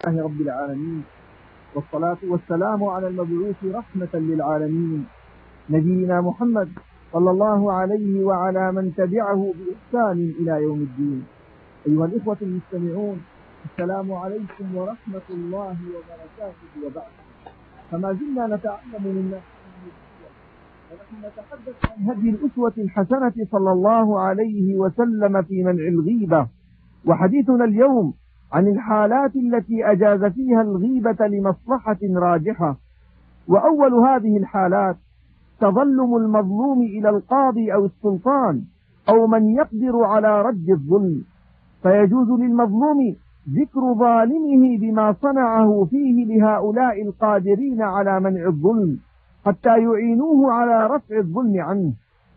لله رب العالمين، والصلاة والسلام على المبعوث رحمة للعالمين نبينا محمد صلى الله عليه وعلى من تبعه بإحسان إلى يوم الدين. أيها الإخوة المستمعون، السلام عليكم ورحمة الله وبركاته. وبعد، فما زلنا نتعلم من ونحن نتحدث عن هدي الأسوة الحسنة صلى الله عليه وسلم في منع الغيبة، وحديثنا اليوم عن الحالات التي أجاز فيها الغيبة لمصلحة راجحة. وأول هذه الحالات تظلم المظلوم إلى القاضي أو السلطان أو من يقدر على رد الظلم، فيجوز للمظلوم ذكر ظالمه بما صنعه فيه لهؤلاء القادرين على منع الظلم حتى يعينوه على رفع الظلم عنه،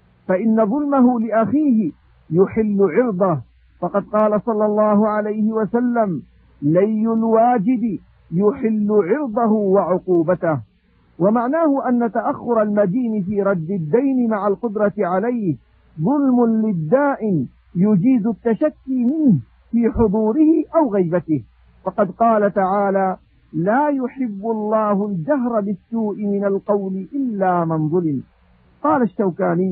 فإن ظلمه لأخيه يحل عرضه، فقد قال صلى الله عليه وسلم: لي الواجب يحل عرضه وعقوبته. ومعناه أن تأخر المدين في رد الدين مع القدرة عليه ظلم للدائن يجيز التشكي منه في حضوره أو غيبته، فقد قال تعالى: لا يحب الله الجهر بالسوء من القول إلا من ظلم. قال الشوكاني: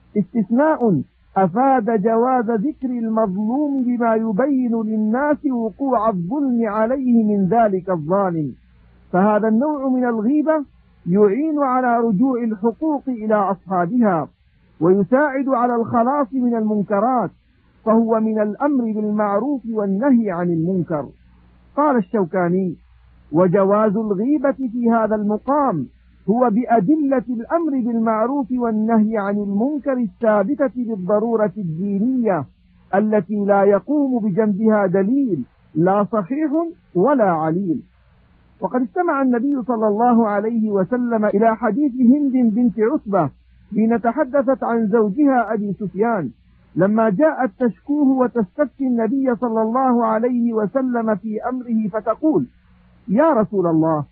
استثناء أفاد جواز ذكر المظلوم بما يبين للناس وقوع الظلم عليه من ذلك الظالم، فهذا النوع من الغيبة يعين على رجوع الحقوق إلى أصحابها ويساعد على الخلاص من المنكرات، فهو من الأمر بالمعروف والنهي عن المنكر. قال الشوكاني: وجواز الغيبة في هذا المقام هو بأدلة الأمر بالمعروف والنهي عن المنكر الثابتة بالضرورة الدينية التي لا يقوم بجنبها دليل لا صحيح ولا عليل. وقد استمع النبي صلى الله عليه وسلم إلى حديث هند بنت عتبة حين تحدثت عن زوجها أبي سفيان لما جاءت تشكوه وتستفتي النبي صلى الله عليه وسلم في أمره، فتقول: يا رسول الله،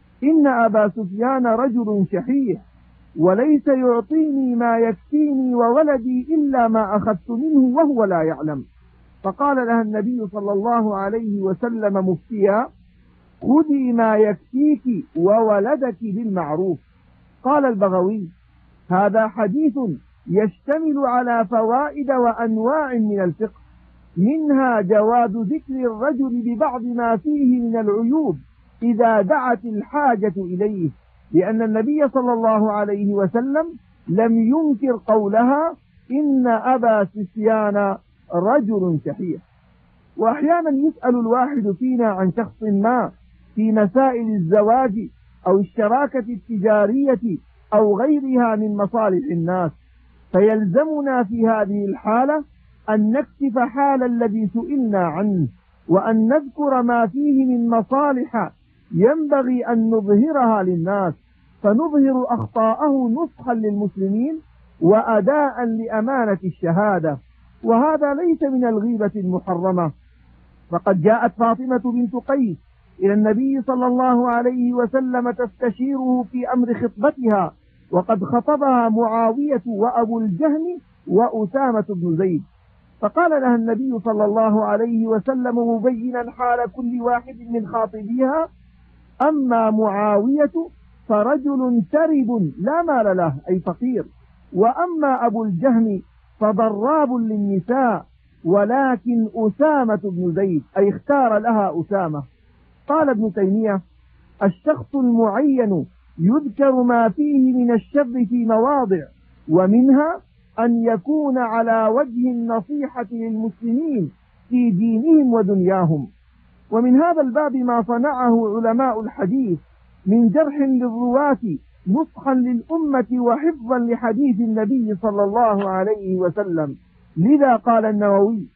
إن أبا سفيان رجل شحيح وليس يعطيني ما يكفيني وولدي إلا ما أخذت منه وهو لا يعلم. فقال لها النبي صلى الله عليه وسلم مفتيا: خذي ما يكفيك وولدك بالمعروف. قال البغوي: هذا حديث يشتمل على فوائد وأنواع من الفقه، منها جواز ذكر الرجل ببعض ما فيه من العيوب إذا دعت الحاجة إليه، لأن النبي صلى الله عليه وسلم لم ينكر قولها: إن أبا سفيان رجل شحيح. وأحيانا يسأل الواحد فينا عن شخص ما في مسائل الزواج أو الشراكة التجارية أو غيرها من مصالح الناس، فيلزمنا في هذه الحالة أن نكشف حال الذي سئلنا عنه، وأن نذكر ما فيه من مصالح ينبغي أن نظهرها للناس، فنظهر أخطاءه نصحا للمسلمين وأداء لأمانة الشهادة، وهذا ليس من الغيبة المحرمة. فقد جاءت فاطمة بنت قيس إلى النبي صلى الله عليه وسلم تستشيره في أمر خطبتها، وقد خطبها معاوية وأبو الجهم وأسامة بن زيد، فقال لها النبي صلى الله عليه وسلم مبينا حال كل واحد من خاطبيها: أما معاوية فرجل ترب لا مال له أي فقير، وأما أبو الجهم فضراب للنساء، ولكن أسامة بن زيد أي اختار لها أسامة. قال ابن تيمية: الشخص المعين يذكر ما فيه من الشر في مواضع، ومنها أن يكون على وجه النصيحة للمسلمين في دينهم ودنياهم. ومن هذا الباب ما صنعه علماء الحديث من جرح للرواة نصحا للأمة وحفظا لحديث النبي صلى الله عليه وسلم. لذا قال النووي: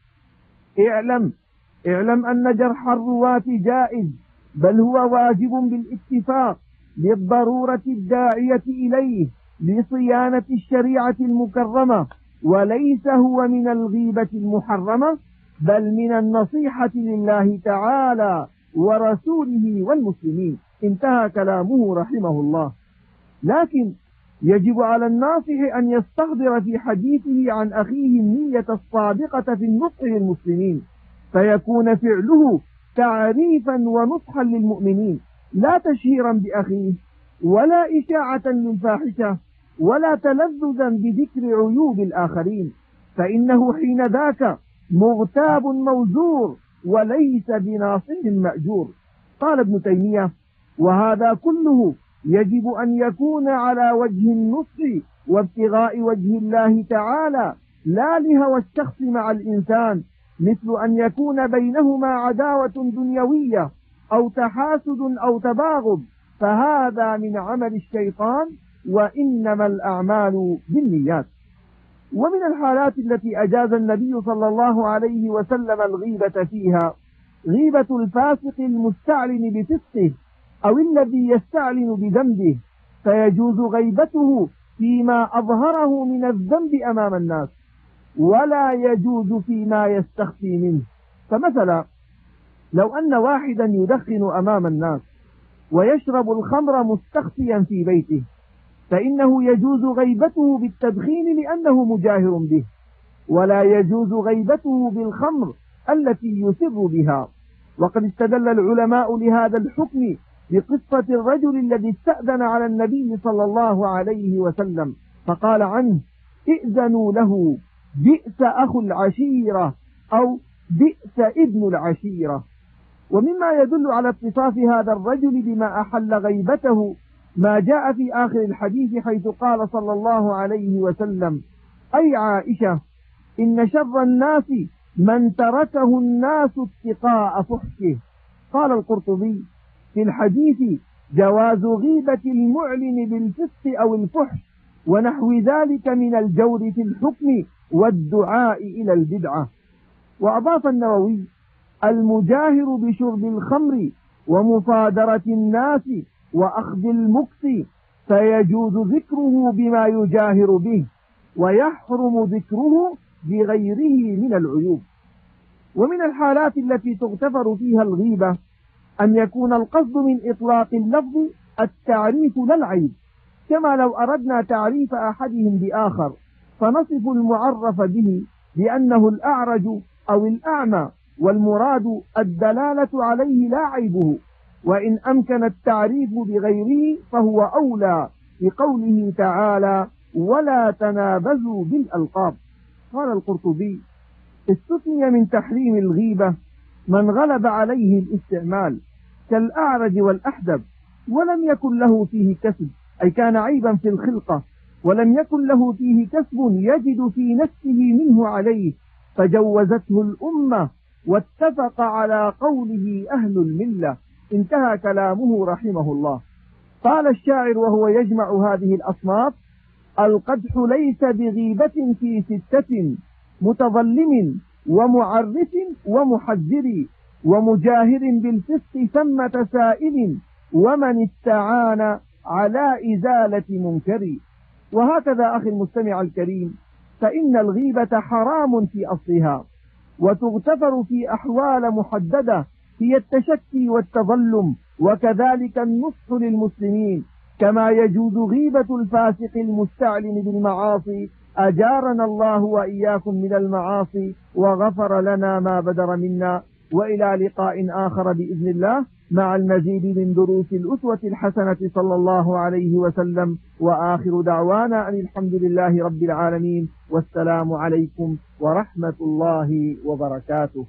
اعلم أن جرح الرواة جائز، بل هو واجب بالاتفاق للضرورة الداعية إليه لصيانة الشريعة المكرمة، وليس هو من الغيبة المحرمة، بل من النصيحة لله تعالى ورسوله والمسلمين. انتهى كلامه رحمه الله. لكن يجب على الناصح أن يستحضر في حديثه عن أخيه النية الصادقة في النصح للمسلمين، فيكون فعله تعريفا ونصحا للمؤمنين، لا تشهيرا بأخيه ولا إشاعة للفاحشة ولا تلذذا بذكر عيوب الآخرين، فإنه حين ذاك مغتاب موزور وليس بناصح مأجور. قال ابن تيمية: وهذا كله يجب أن يكون على وجه النصح وابتغاء وجه الله تعالى، لا لهوى الشخص مع الإنسان، مثل أن يكون بينهما عداوة دنيوية أو تحاسد أو تباغض، فهذا من عمل الشيطان، وإنما الأعمال بالنيات. ومن الحالات التي أجاز النبي صلى الله عليه وسلم الغيبة فيها غيبة الفاسق المستعلن بفسقه أو الذي يستعلن بذنبه، فيجوز غيبته فيما أظهره من الذنب أمام الناس، ولا يجوز فيما يستخفي منه. فمثلا لو أن واحدا يدخن أمام الناس ويشرب الخمر مستخفيا في بيته، فإنه يجوز غيبته بالتدخين لأنه مجاهر به، ولا يجوز غيبته بالخمر التي يسر بها. وقد استدل العلماء لهذا الحكم بقصة الرجل الذي استأذن على النبي صلى الله عليه وسلم فقال عنه: ائذنوا له، بئس أخو العشيرة أو بئس ابن العشيرة. ومما يدل على اتصاف هذا الرجل بما أحل غيبته ما جاء في آخر الحديث، حيث قال صلى الله عليه وسلم: أي عائشة، إن شر الناس من تركه الناس اتقاء فحشه. قال القرطبي في الحديث: جواز غيبة المعلن بالفسق أو الفحش ونحو ذلك من الجور في الحكم والدعاء إلى البدعة. وأضاف النووي: المجاهر بشرب الخمر ومصادرة الناس وأخذ المكس فيجوز ذكره بما يجاهر به، ويحرم ذكره بغيره من العيوب. ومن الحالات التي تغتفر فيها الغيبة أن يكون القصد من إطلاق اللفظ التعريف لا العيب، كما لو أردنا تعريف أحدهم بآخر فنصف المعرف به بأنه الأعرج أو الأعمى، والمراد الدلالة عليه لا عيبه، وإن أمكن التعريف بغيره فهو أولى، بقوله تعالى: ولا تنابزوا بالألقاب. قال القرطبي: استثني من تحريم الغيبة من غلب عليه الاستعمال كالأعرج والأحدب، ولم يكن له فيه كسب، أي كان عيبا في الخلقة، ولم يكن له فيه كسب يجد في نفسه منه عليه، فجوزته الأمة واتفق على قوله أهل الملة. انتهى كلامه رحمه الله. قال الشاعر وهو يجمع هذه الأصناف: القدح ليس بغيبة في ستة، متظلم ومعرف ومحذر ومجاهر بالفسق ثمة سائل، ومن استعان على إزالة منكر. وهكذا أخي المستمع الكريم، فإن الغيبة حرام في أصلها، وتغتفر في أحوال محددة هي التشكي والتظلم، وكذلك النصح للمسلمين، كما يجوز غيبة الفاسق المستعلن بالمعاصي. أجارنا الله وإياكم من المعاصي وغفر لنا ما بدر منا. وإلى لقاء آخر بإذن الله مع المزيد من دروس الأسوة الحسنة صلى الله عليه وسلم، وآخر دعوانا أن الحمد لله رب العالمين، والسلام عليكم ورحمة الله وبركاته.